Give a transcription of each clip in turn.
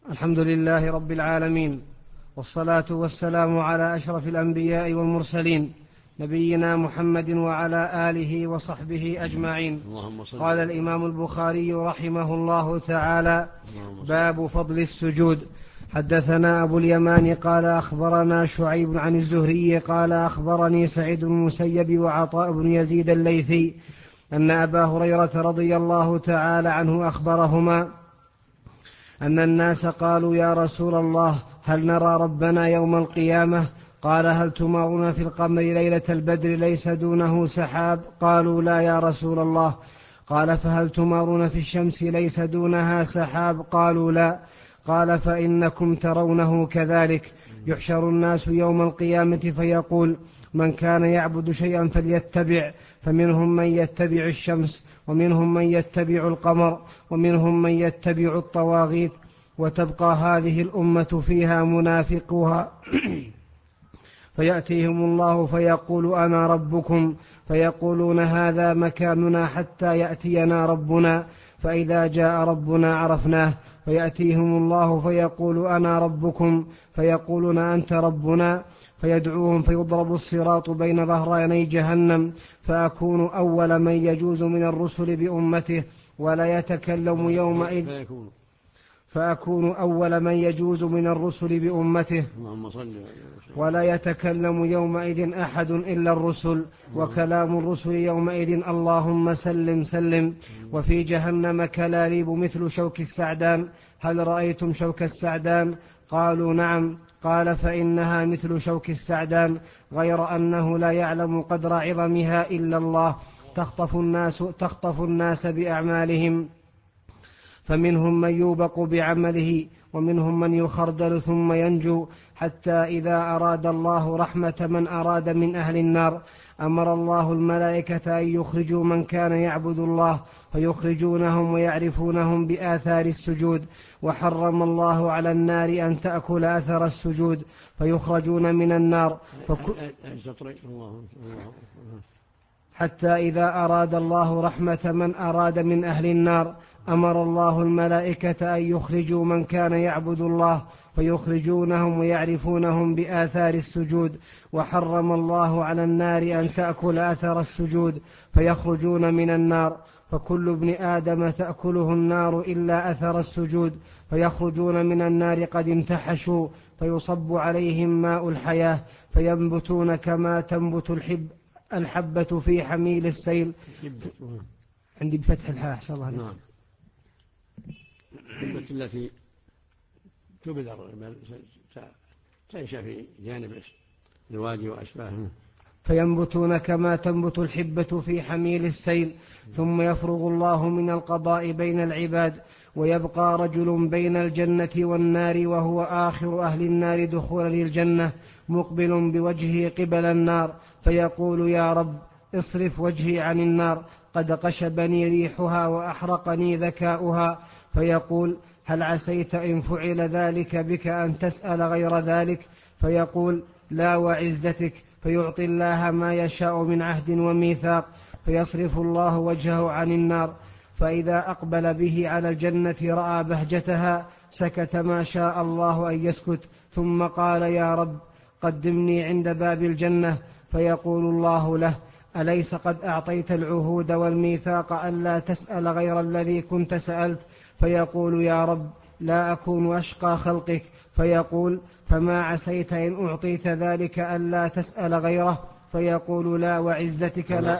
الحمد لله رب العالمين، والصلاة والسلام على أشرف الأنبياء والمرسلين، نبينا محمد وعلى آله وصحبه أجمعين. قال الإمام البخاري رحمه الله تعالى: باب فضل السجود. حدثنا أبو اليمان قال أخبرنا شعيب عن الزهري قال أخبرني سعيد بن المسيب وعطاء بن يزيد الليثي أن أبا هريرة رضي الله تعالى عنه أخبرهما أن الناس قالوا: يا رسول الله، هل نرى ربنا يوم القيامة؟ قال: هل تمارون في القمر ليلة البدر ليس دونه سحاب؟ قالوا: لا يا رسول الله. قال: فهل تمارون في الشمس ليس دونها سحاب؟ قالوا: لا. قال: فإنكم ترونه كذلك. يحشر الناس يوم القيامة فيقول: من كان يعبد شيئا فليتبع، فمنهم من يتبع الشمس، ومنهم من يتبع القمر، ومنهم من يتبع الطواغيت، وتبقى هذه الأمة فيها منافقها فيأتيهم الله فيقول: أنا ربكم، فيقولون: هذا مكاننا حتى يأتينا ربنا، فإذا جاء ربنا عرفناه. فيأتيهم الله فيقول: أنا ربكم، فيقولون: أنت ربنا، فيدعوهم فيضرب الصراط بين ظهراني جهنم، فأكون أول من يجوز من الرسل بأمته، ولا يتكلم يومئذ فأكون أول من يجوز من الرسل بأمته، ولا يتكلم يومئذ أحد إلا الرسل، وكلام الرسل يومئذ: اللهم سلم سلم. وفي جهنم كلاليب مثل شوك السعدان. هل رأيتم شوك السعدان؟ قالوا: نعم. قال: فإنها مثل شوك السعدان، غير أنه لا يعلم قدر عظمها إلا الله. تخطف الناس بأعمالهم، فمنهم من يوبق بعمله، ومنهم من يخردل ثم ينجو، حتى إذا أراد الله رحمة من أراد من أهل النار أمر الله الملائكة أن يخرجوا من كان يعبد الله، فيخرجونهم ويعرفونهم بآثار السجود. وحرم الله على النار أن تأكل أثر السجود، فيخرجون من النار حتى إذا أراد الله رحمة من أراد من أهل النار أمر الله الملائكة أن يخرجوا من كان يعبد الله، فيخرجونهم ويعرفونهم بآثار السجود. وحرم الله على النار أن تأكل أثر السجود، فيخرجون من النار، فكل ابن آدم تأكله النار إلا أثر السجود، فيخرجون من النار قد انتحشوا، فيصب عليهم ماء الحياة، فينبتون كما تنبت الحبة في حميل السيل. عندي بفتح الحاء أحسن الله. نعم. الحبة التي تبذر تعيش في جانب الوادي وأشباهه. فينبتون كما تنبت الحبة في حميل السيل، ثم يفرغ الله من القضاء بين العباد، ويبقى رجل بين الجنة والنار وهو آخر أهل النار دخولا للجنة، مقبل بوجهه قبل النار، فيقول: يا رب، اصرف وجهي عن النار، قد قشبني ريحها وأحرقني ذكاؤها. فيقول: هل عسيت إن فعل ذلك بك أن تسأل غير ذلك؟ فيقول: لا وعزتك. فيعطي الله ما يشاء من عهد وميثاق، فيصرف الله وجهه عن النار، فإذا أقبل به على الجنة رأى بهجتها، سكت ما شاء الله أن يسكت، ثم قال: يا رب، قدمني عند باب الجنة. فيقول الله له: أليس قد أعطيت العهود والميثاق ألا تسأل غير الذي كنت سألت؟ فيقول: يا رب، لا أكون أشقى خلقك. فيقول: فما عسيت إن أعطيت ذلك ألا تسأل غيره؟ فيقول: لا وعزتك لا.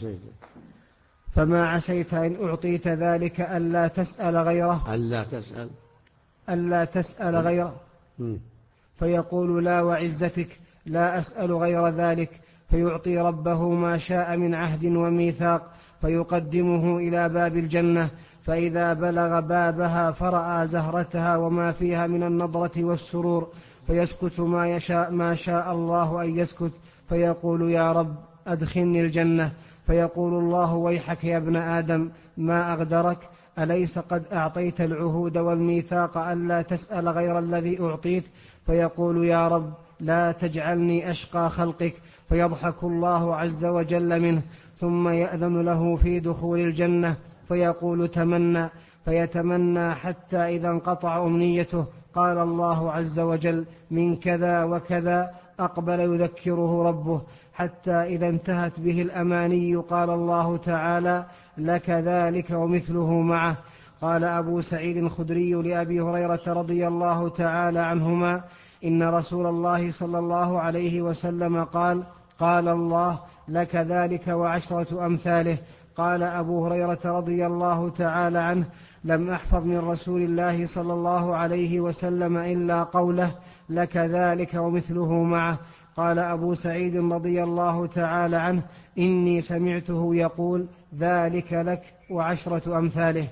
فما عسيت إن أعطيت ذلك ألا تسأل غيره؟ ألا تسأل غيره. فيقول: لا وعزتك لا أسأل غير ذلك. فيعطي ربه ما شاء من عهد وميثاق، فيقدمه إلى باب الجنة، فإذا بلغ بابها فرأى زهرتها وما فيها من النضرة والسرور، فيسكت ما شاء الله أن يسكت، فيقول: يا رب، أدخلني الجنة. فيقول الله: ويحك يا ابن آدم، ما أغدرك؟ أليس قد أعطيت العهود والميثاق ألا تسأل غير الذي أعطيت؟ فيقول: يا رب، لا تجعلني أشقى خلقك. فيضحك الله عز وجل منه، ثم يأذن له في دخول الجنة، فيقول تمنى، فيتمنى حتى إذا انقطع أمنيته قال الله عز وجل من كذا وكذا أقبل يذكره ربه، حتى إذا انتهت به الأماني قال الله تعالى لك ذلك ومثله معه. قال أبو سعيد الخدري لأبي هريرة رضي الله تعالى عنهما إن رسول الله صلى الله عليه وسلم قال قال الله لك ذلك وعشرة أمثاله. قال أبو هريرة رضي الله تعالى عنه لم أحفظ من رسول الله صلى الله عليه وسلم إلا قوله لك ذلك ومثله معه. قال أبو سعيد رضي الله تعالى عنه إني سمعته يقول ذلك لك وعشرة أمثاله.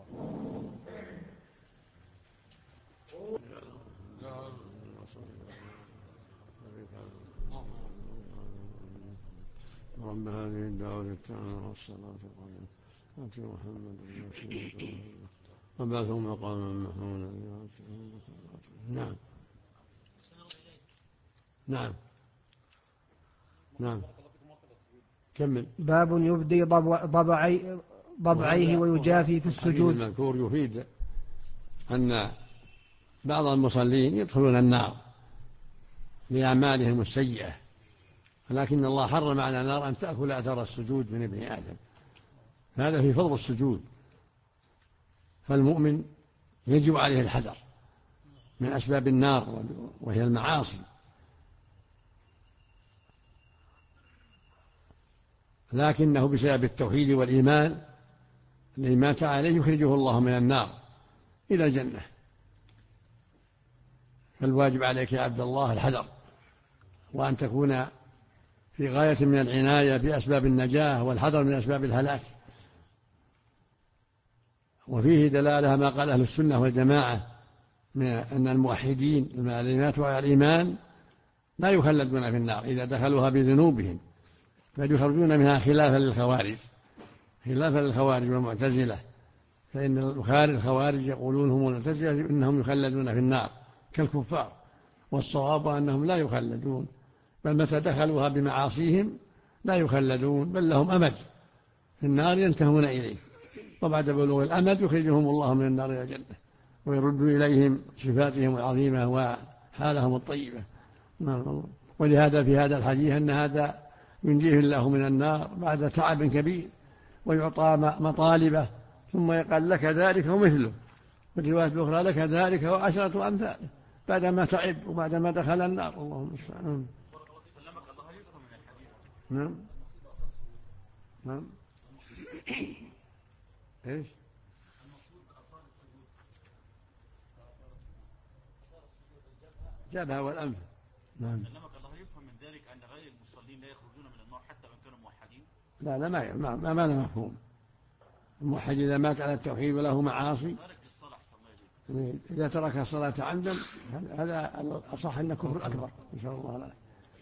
رب هذه الدعوة التامة والصلاة القائمة آت محمد الوسيلة وبعثه مقاما محمودا. نعم نعم نعم كمل. باب يبدي ضبعيه ويجافي في السجود. المذكور يفيد أن بعض المصلين يدخلون النار لأعمالهم السيئة، لكن الله حرم على النار أن تأكل أثر السجود من ابن آدم، هذا في فضل السجود. فالمؤمن يجب عليه الحذر من أسباب النار وهي المعاصي، لكنه بسبب التوحيد والإيمان الذي مات عليه يخرجه الله من النار إلى الجنة. فالواجب عليك يا عبد الله الحذر، وأن تكون في غاية من العناية بأسباب النجاة والحذر من أسباب الهلاك. وفيه دلالة ما قال أهل السنة والجماعة من أن الموحدين الذين ماتوا على الإيمان لا يخلدون في النار إذا دخلوها بذنوبهم، بل يخرجون منها خلافا للخوارج والمعتزلة، فإن الخوارج يقولون هم المعتزلة إنهم يخلدون في النار كالكفار، والصواب أنهم لا يخلدون، بل متى دخلوها بمعاصيهم لا يخلدون، بل لهم أمد في النار ينتهون إليه، وبعد بلوغ الأمد يخرجهم الله من النار إلى الجنة ويرد إليهم صفاتهم العظيمة وحالهم الطيبة. ولهذا في هذا الحديث أن هذا ينجيه الله من النار بعد تعب كبير ويعطى مطالبه، ثم يقال لك ذلك ومثله، والرواية الأخرى لك ذلك وعشرة أمثاله، بعدما تعب وبعدما دخل النار. اللهم المستعان. نعم نعم ايش جابها والأنف. نعم. سلمك الله يفهم من ذلك أن غير المصلين لا يخرجون من النار حتى وإن كانوا موحدين؟ لا ما له مفهوم. الموحد إذا مات على التوحيد وله معاصي إذا ترك الصلاة عمدا هذا الأصح أن كفر أكبر إن شاء الله. لا.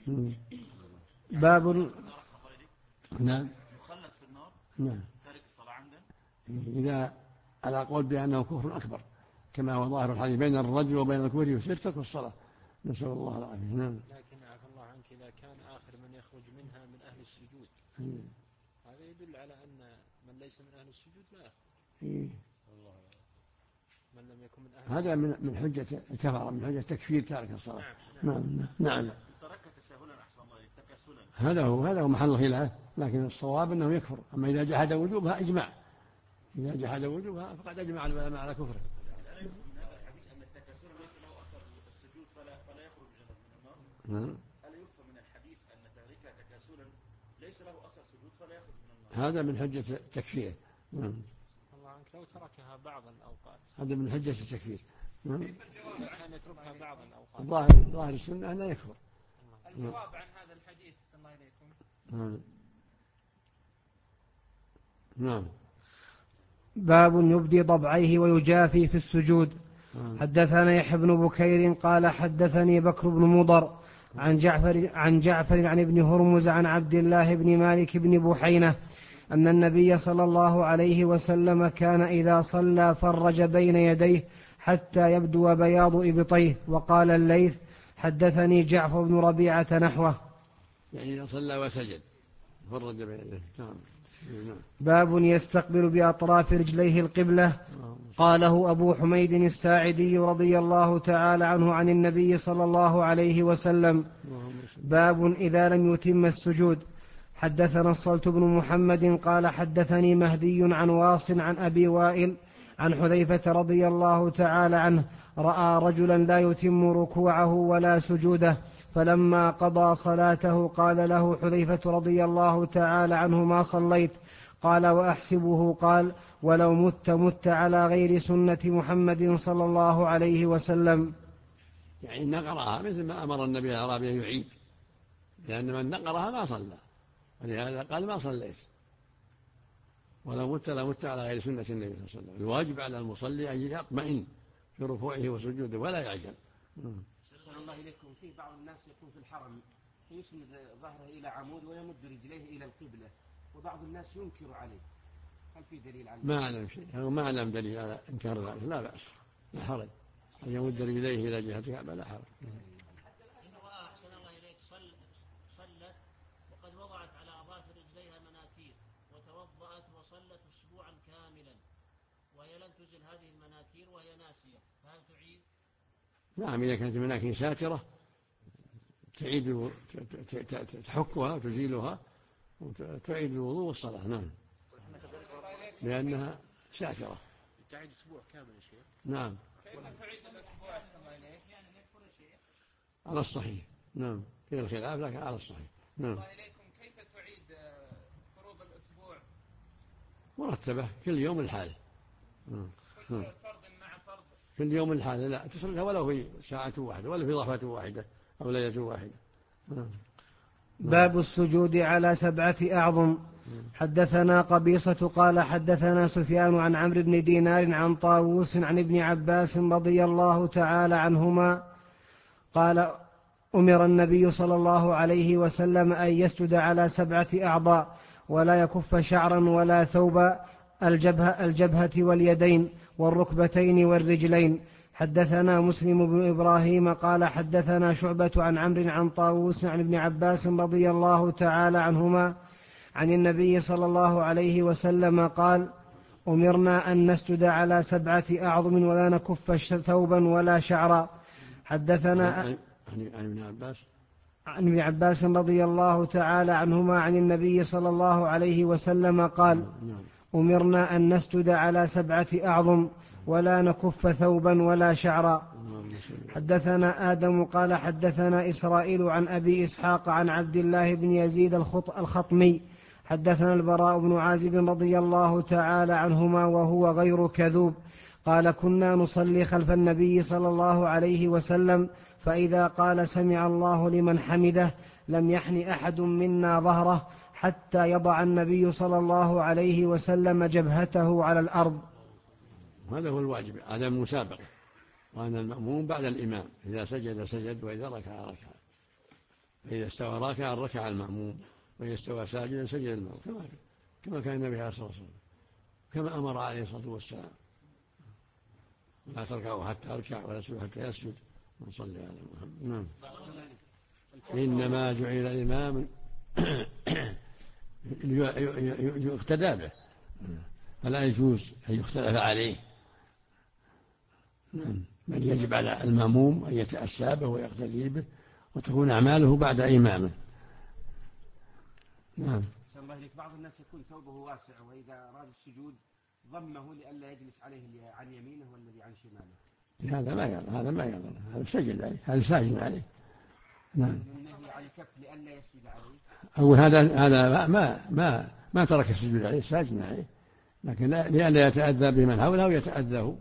باب نعم يخلد في النار نعم تارك الصلاة عمدا إذا على قول بأنه كفر أكبر، كما هو ظاهر الحديث بين الرجل وبين الكفر والشرك والصلاة، نسأل الله العافية. نعم. لكن عفى الله عنك إذا كان آخر من يخرج منها من أهل السجود هذا يدل على أن من ليس من أهل السجود لا يخرج. من لم يكن من أهل هذا من حجة الكفر، من حجة تكفير تارك الصلاة. نعم. ترك تساهلا أحسن الله تكاسلا، هذا هو محل الخلاف، لكن الصواب أنه يكفر. أما إذا جحد وجوبها إجماع، إذا جحد وجوبها فقد أجمع العلماء على كفره. هل يفهم من الحديث أن تارك تكاسلا ليس له أثر سجود فلا يخرج من النار؟ هذا من حجة التكفير. الله عنك لو تركها بعض الأوقات هذا من حجة التكفير. كان يتركها بعض الأوقات ظاهر السنة أنه يكفر. الجواب عن هذا الحديث الله إليكم. نعم. باب يبدي ضبعيه ويجافي في السجود. حدثنا يحيى بن بكير قال حدثني بكر بن مضر عن جعفر عن ابن هرمز عن عبد الله بن مالك بن بحينة أن النبي صلى الله عليه وسلم كان إذا صلى فرج بين يديه حتى يبدو بياض إبطيه. وقال الليث حدثني جعفر بن ربيعة نحوه، يعني إذا صلى وسجد فرج بين يديه. باب يستقبل بأطراف رجليه القبلة. قاله أبو حميد الساعدي رضي الله تعالى عنه عن النبي صلى الله عليه وسلم. باب إذا لم يتم السجود. حدثنا الصلت بن محمد قال حدثني مهدي عن واصل عن أبي وائل عن حذيفة رضي الله تعالى عنه رأى رجلا لا يتم ركوعه ولا سجوده، فلما قضى صلاته قال له حذيفة رضي الله تعالى عنه ما صليت؟ قال وأحسبه قال ولو مت على غير سنة محمد صلى الله عليه وسلم. يعني نقرها مثل ما أمر النبي الأعرابي أن يعيد، لأن من نقرها ما صلى، ولهذا قال ما صليت. ولو مت لمت على غير سنة النبي صلى الله عليه وسلم. الواجب على المصلي أن يطمئن في ركوعه وسجوده ولا يعجل. أحسن الله إليكم. في بعض الناس يكون في الحرم يسند ظهره إلى عمود ويمد رجليه إلى القبلة، وبعض الناس ينكر عليه، هل في دليل على ما أعلم شيء، ما أعلم دليل على إنكار ذلك، لا بأس، لا حرج أن يمد رجليه إلى جهة الكعبة، لا حرج. أحسن الله إليك صلت وقد وضعت على أظافر رجليها مناكير وتوضأت وصلت أسبوعا كاملا وهي لم تزل هذه المناكير وهي ناسية، فهل تعيد؟ نعم، إذا كانت المناكير ساترة تعيد، تحكها وتزيلها وتعيد الوضوء والصلاة. نعم، لأنها ساترة. تعيد أسبوع كامل يا شيخ. نعم. كيف تعيد الأسبوع على الصحيح. نعم، في الخلاف لكن على الصحيح. نعم. الله إليكم. كيف تعيد فروض الأسبوع؟ مرتبة كل يوم الحال. كل فرض مع فرض. كل يوم الحال، لا تصلها ولو في ساعة واحدة ولا في ضحوة واحدة أو ليلة واحدة. باب السجود على 7 أعظم. حدثنا قبيصة قال حدثنا سفيان عن عمرو بن دينار عن طاووس عن ابن عباس رضي الله تعالى عنهما قال أمر النبي صلى الله عليه وسلم أن يسجد على 7 أعضاء ولا يكف شعرا ولا ثوبا، الجبهة واليدين والركبتين والرجلين. حدثنا مسلم بن إبراهيم قال حدثنا شعبة عن عمرو عن طاووس عن ابن عباس رضي الله تعالى عنهما عن النبي صلى الله عليه وسلم قال أمرنا أن نسجد على 7 أعظم ولا نكف ثوبا ولا شعرا. حدثنا عن ابن عباس رضي الله تعالى عنهما عن النبي صلى الله عليه وسلم قال أمرنا أن نسجد على 7 أعظم ولا نكف ثوبا ولا شعرا. حدثنا آدم قال حدثنا إسرائيل عن أبي إسحاق عن عبد الله بن يزيد الخطمي حدثنا البراء بن عازب رضي الله تعالى عنهما وهو غير كذوب قال كنا نصلي خلف النبي صلى الله عليه وسلم فإذا قال سمع الله لمن حمده لم يحن أحد منا ظهره حتى يضع النبي صلى الله عليه وسلم جبهته على الأرض. هذا هو الواجب، هذا المسابقة، وأن المأموم بعد الإمام إذا سجد سجد وإذا ركع ركع، فإذا استوى راكعا ركع المأموم وإذا استوى ساجدا سجد المأموم كما كان النبي عليه الصلاة والسلام، كما أمر عليه الصلاة والسلام لا تركعوا حتى أركع ولا تسجدوا حتى يسجد من صلى على محمد. نعم. إنما جعل الإمام يقتدى به فلا يجوز أن يختلف عليه. نعم، بل يجب على المأموم أن يتأسى به ويقتدي به وتكون أعماله بعد إمامه. نعم. بعض الناس يكون ثوبه واسع وإذا أراد السجود ضمه لئلا يجلس عليه عن يمينه والذي عن شماله. هذا ما يضر، هذا سجد عليه، هذا ساجد عليه. نعم. النهي عن الكف لئلا يسجد عليه. أو هذا ما ترك السجود عليه، ساجد عليه، لكن لئلا يتأذى بمن حوله ويتأذاه.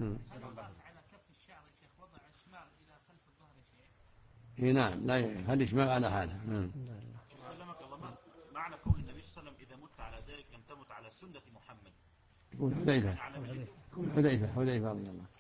نعم، لا هذا إشماع على حاله. سلمك الله. معنى قول النبي صلى الله عليه وسلم إذا مت على ذلك لم تمت على سنة محمد. يقول حذيفة رضي الله.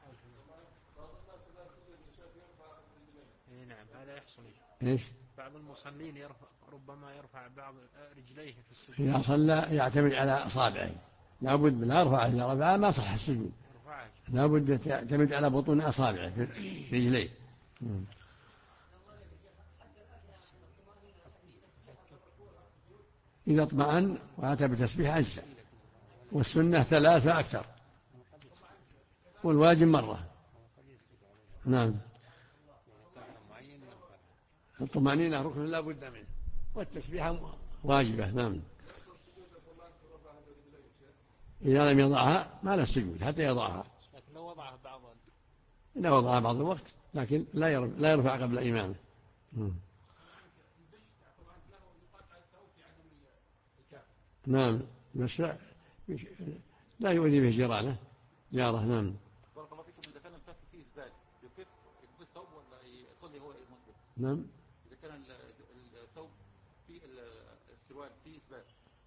نعم، هذا يحصل. إيش؟ بعض المصلين ربما يرفع بعض رجليه في السجود. إذا صلى يعتمد على أصابعه، لابد لا يرفع إذا رفع ما صح السجود، لابد تعتمد على بطون أصابعه في رجليه. إذا اطمأن وأتى بتسبيح أجزاء، والسنة 3 أكثر، والواجب مرة. نعم. الطمأنينة ركن لا بد منه، والتسبيح واجبة. نعم. إذا لم يضعها ما له السجود حتى يضعها، لكن لو وضعها بعض الوقت، لكن لا يرفع قبل إمامه. نعم، بس لا يؤذي به جيرانه جاره. نعم. بارك الله فيكم. إذا كان الكف فيه زبال يكف الثوب ولا يصلي هو مسبل؟ نعم. إذا كان الثوب فيه السروال فيه زبال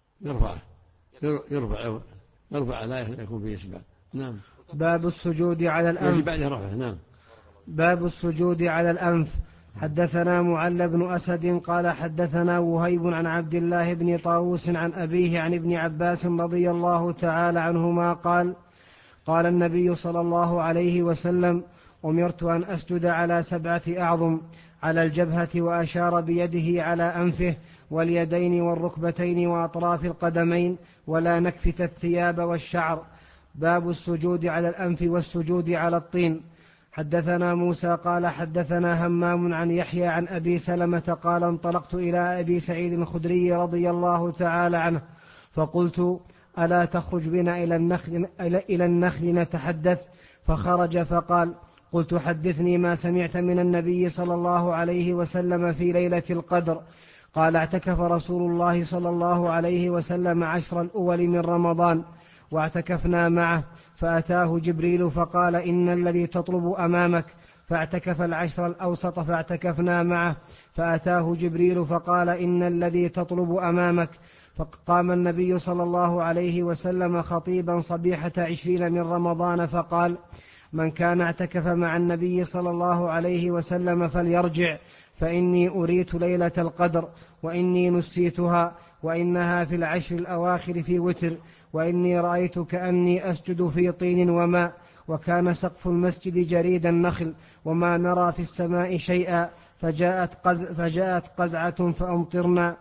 يرفع لا يكون فيه إسبال. نعم. باب السجود على الأنف. يجب عليه رفعه. نعم. باب السجود على الأنف. حدثنا معل بن أسد قال حدثنا وهيب عن عبد الله بن طاووس عن أبيه عن ابن عباس رضي الله تعالى عنهما قال قال النبي صلى الله عليه وسلم: أمرت أن أسجد على 7 أعظم، على الجبهة، وأشار بيده على أنفه واليدين والركبتين وأطراف القدمين، ولا نكفت الثياب والشعر. باب السجود على الأنف والسجود على الطين. حدثنا موسى قال حدثنا همام عن يحيى عن أبي سلمة قال انطلقت إلى أبي سعيد الخدري رضي الله تعالى عنه فقلت: ألا تخرج بنا إلى النخل نتحدث؟ فخرج فقال: قلت: حدثني ما سمعت من النبي صلى الله عليه وسلم في ليلة القدر. قال: اعتكف رسول الله صلى الله عليه وسلم 10 الأول من رمضان، واعتكفنا معه، فأتاه جبريل فقال: إن الذي تطلب أمامك. فاعتكف 10 الأوسط فاعتكفنا معه، فأتاه جبريل فقال: إن الذي تطلب أمامك. فقام النبي صلى الله عليه وسلم خطيبا صبيحة 20 من رمضان فقال: من كان اعتكف مع النبي صلى الله عليه وسلم فليرجع، فإني أريت ليلة القدر وإني نسيتها، وإنها في 10 الأواخر في وتر، وإني رأيت كأني أسجد في طين وماء، وكان سقف المسجد جريد النخل، وما نرى في السماء شيئا، فجاءت قزعة فأمطرنا.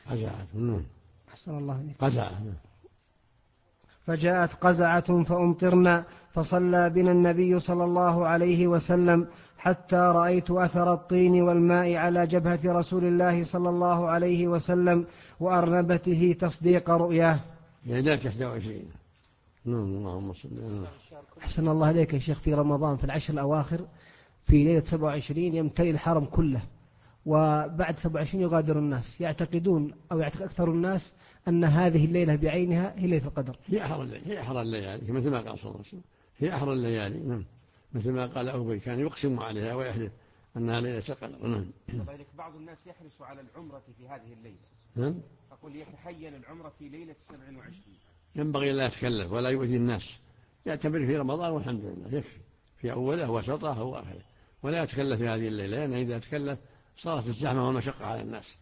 فجاءت قزعة فأمطرنا، فصلى بنا النبي صلى الله عليه وسلم حتى رأيت أثر الطين والماء على جبهة رسول الله صلى الله عليه وسلم وأرنبته تصديق رؤياه. ليلة 21. اللهم صل على. أحسن الله عليك يا شيخ. في رمضان في 10 الأواخر في ليلة 27 يمتلئ الحرم كله، وبعد 27 يغادر الناس، يعتقدون أو يعتقد أكثر الناس أن هذه الليلة بعينها هي ليلة القدر. هي أحرى الليالي مثل ما قال صلى الله عليه وسلم، هي أحرى الليالي. نعم. مثل ما قال أبي كان يقسم عليها ويحلف أنها ليلة القدر. نعم. بعض الناس يحرص على العمرة في هذه الليلة. نعم. أقول يتحين العمرة في ليلة 27. ينبغي لا يتكلف ولا يؤذي الناس، يعتبر في رمضان والحمد لله يكفي في أوله وسطه وآخره، ولا يتكلف في هذه الليلة، لأن إذا تكلف صارت الزحمة والمشقة على الناس.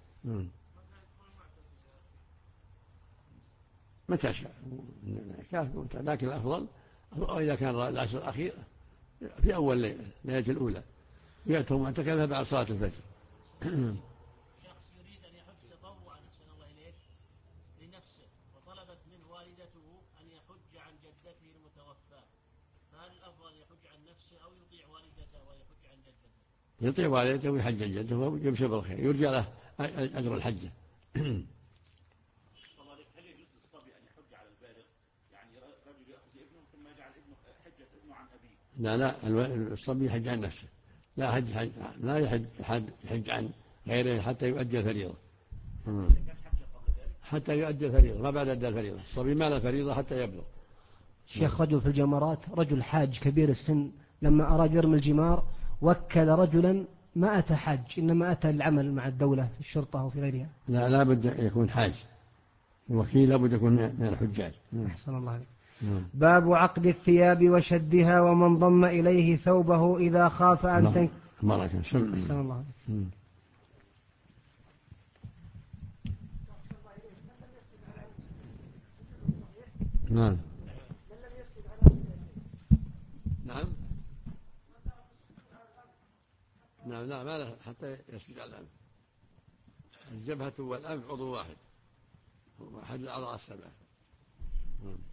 متى شاء، لكن الأفضل إذا كان العشر الأخير في أول ليلة الأولى يأتوا معتكفة بعد صلاة الفجر. شخص يريد أن يحج تطوعا أحسن الله إليك لنفسه، وطلبت منه والدته أن يحج عن جدته المتوفاة، فهل الأفضل يحج عن نفسه أو يطيع والدته ويحج عن جدته؟ يطيع والدته ويحج عن جدته ويبشر بالخير، يرجى له أجر الحجة. هل يجوز للصبي أن يحج على البالغ؟ يعني رجل يأخذ ابنه ثم يجعل حجة ابنه عن أبيه. لا الصبي يحج عن نفسه، لا يحج عن غيره حتى يؤدي الفريضة. حتى يؤدي الفريضة، ما بعد أدى الفريضة. الصبي ما له فريضة حتى يبلغ. شيخ، رجل في الجمرات، رجل حاج كبير السن، لما أراد يرمي الجمار وكل رجلا ما أتى حاج، إنما أتى العمل مع الدولة في الشرطة وفي غيرها. لا بد يكون حاج، الوكيل لابد يكون من الحجاج. أحسن الله عليك. باب عقد الثياب وشدها ومن ضم إليه ثوبه إذا خاف أن أحسن الله عليك. نعم. ما له حتى يسجد على الأنف. الجبهة والأنف عضو واحد، هو أحد الأعضاء السبعة.